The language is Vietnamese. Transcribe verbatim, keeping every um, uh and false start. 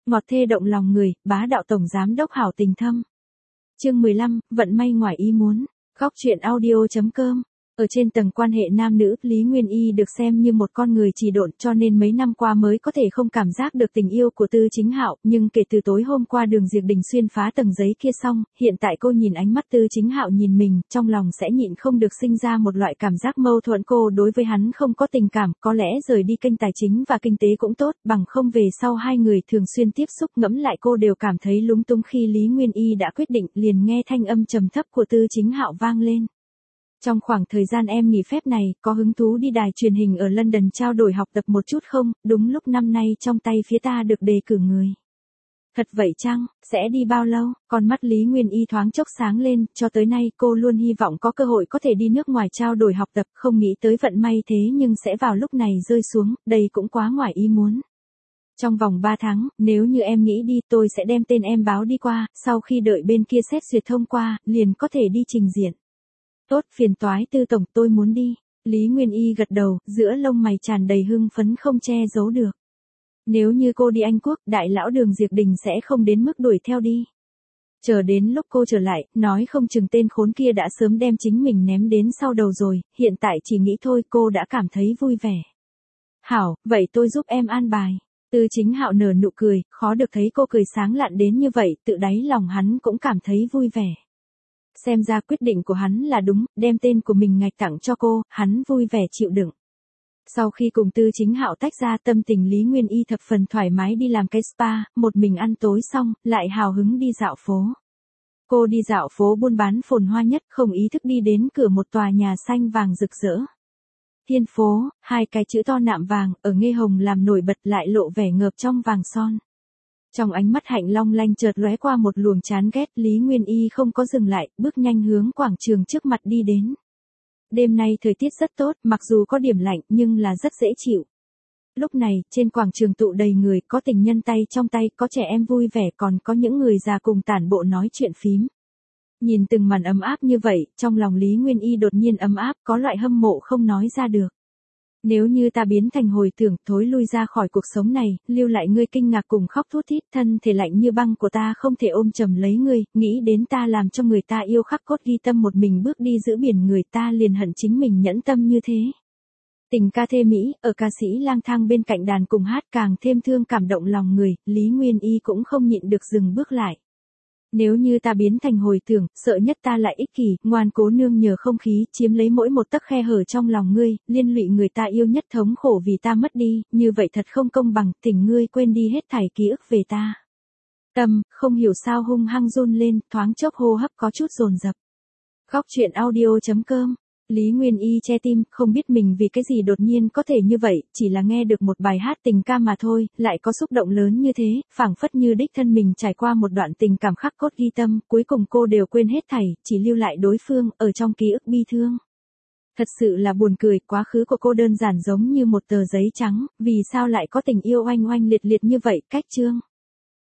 ngọt thê động lòng người, bá đạo tổng giám đốc hảo tình thâm. Chương mười lăm, vận may ngoài ý muốn. Góc truyện audio chấm com. Ở trên tầng quan hệ nam nữ, Lý Nguyên Y được xem như một con người trì độn, cho nên mấy năm qua mới có thể không cảm giác được tình yêu của Tư Chính Hạo, nhưng kể từ tối hôm qua Đường Diệp Đình xuyên phá tầng giấy kia xong, hiện tại cô nhìn ánh mắt Tư Chính Hạo nhìn mình, trong lòng sẽ nhịn không được sinh ra một loại cảm giác mâu thuẫn. Cô đối với hắn không có tình cảm, có lẽ rời đi kênh tài chính và kinh tế cũng tốt, bằng không về sau hai người thường xuyên tiếp xúc, ngẫm lại cô đều cảm thấy lúng túng. Khi Lý Nguyên Y đã quyết định, liền nghe thanh âm trầm thấp của Tư Chính Hạo vang lên. Trong khoảng thời gian em nghỉ phép này, có hứng thú đi đài truyền hình ở London trao đổi học tập một chút không? Đúng lúc năm nay trong tay phía ta được đề cử người. Thật vậy chăng? Sẽ đi bao lâu? Con mắt Lý Nguyên Y thoáng chốc sáng lên, cho tới nay cô luôn hy vọng có cơ hội có thể đi nước ngoài trao đổi học tập, không nghĩ tới vận may thế nhưng sẽ vào lúc này rơi xuống, đây cũng quá ngoài ý muốn. Trong vòng ba tháng, nếu như em nghĩ đi, tôi sẽ đem tên em báo đi qua, sau khi đợi bên kia xét duyệt thông qua, liền có thể đi trình diện. Tốt, phiền toái Tư tổng, tôi muốn đi. Lý Nguyên Y gật đầu, giữa lông mày tràn đầy hưng phấn không che giấu được. Nếu như cô đi Anh Quốc, đại lão Đường Diệp Đình sẽ không đến mức đuổi theo đi. Chờ đến lúc cô trở lại, nói không chừng tên khốn kia đã sớm đem chính mình ném đến sau đầu rồi, hiện tại chỉ nghĩ thôi cô đã cảm thấy vui vẻ. Hảo, vậy tôi giúp em an bài. Tư Chính Hạo nở nụ cười, khó được thấy cô cười sáng lạn đến như vậy, tự đáy lòng hắn cũng cảm thấy vui vẻ. Xem ra quyết định của hắn là đúng, đem tên của mình ngạch tặng cho cô, hắn vui vẻ chịu đựng. Sau khi cùng Tư Chính Hạo tách ra, tâm tình Lý Nguyên Y thập phần thoải mái đi làm cái spa, một mình ăn tối xong, lại hào hứng đi dạo phố. Cô đi dạo phố buôn bán phồn hoa nhất, không ý thức đi đến cửa một tòa nhà xanh vàng rực rỡ. Thiên phố, hai cái chữ to nạm vàng, ở nghe hồng làm nổi bật lại lộ vẻ ngợp trong vàng son. Trong ánh mắt Hạnh long lanh chợt lóe qua một luồng chán ghét, Lý Nguyên Y không có dừng lại, bước nhanh hướng quảng trường trước mặt đi đến. Đêm nay thời tiết rất tốt, mặc dù có điểm lạnh nhưng là rất dễ chịu. Lúc này, trên quảng trường tụ đầy người, có tình nhân tay trong tay, có trẻ em vui vẻ, còn có những người già cùng tản bộ nói chuyện phím. Nhìn từng màn ấm áp như vậy, trong lòng Lý Nguyên Y đột nhiên ấm áp, có loại hâm mộ không nói ra được. Nếu như ta biến thành hồi tưởng, thối lui ra khỏi cuộc sống này, lưu lại ngươi kinh ngạc cùng khóc thút thít, thân thể lạnh như băng của ta không thể ôm chầm lấy ngươi, nghĩ đến ta làm cho người ta yêu khắc cốt ghi tâm, một mình bước đi giữa biển người, ta liền hận chính mình nhẫn tâm như thế. Tình ca thê mỹ, ở ca sĩ lang thang bên cạnh đàn cùng hát càng thêm thương cảm động lòng người, Lý Nguyên Y cũng không nhịn được dừng bước lại. Nếu như ta biến thành hồi tưởng, sợ nhất ta lại ích kỷ, ngoan cố nương nhờ không khí, chiếm lấy mỗi một tấc khe hở trong lòng ngươi, liên lụy người ta yêu nhất, thống khổ vì ta mất đi, như vậy thật không công bằng, tình ngươi quên đi hết thảy ký ức về ta. Tâm, không hiểu sao hung hăng run lên, thoáng chốc hô hấp có chút dồn dập. Góc truyện audio chấm com. Lý Nguyên Y che tim, không biết mình vì cái gì đột nhiên có thể như vậy, chỉ là nghe được một bài hát tình ca mà thôi, lại có xúc động lớn như thế, phảng phất như đích thân mình trải qua một đoạn tình cảm khắc cốt ghi tâm, cuối cùng cô đều quên hết thảy, chỉ lưu lại đối phương, ở trong ký ức bi thương. Thật sự là buồn cười, quá khứ của cô đơn giản giống như một tờ giấy trắng, vì sao lại có tình yêu oanh oanh liệt liệt như vậy, cách chương.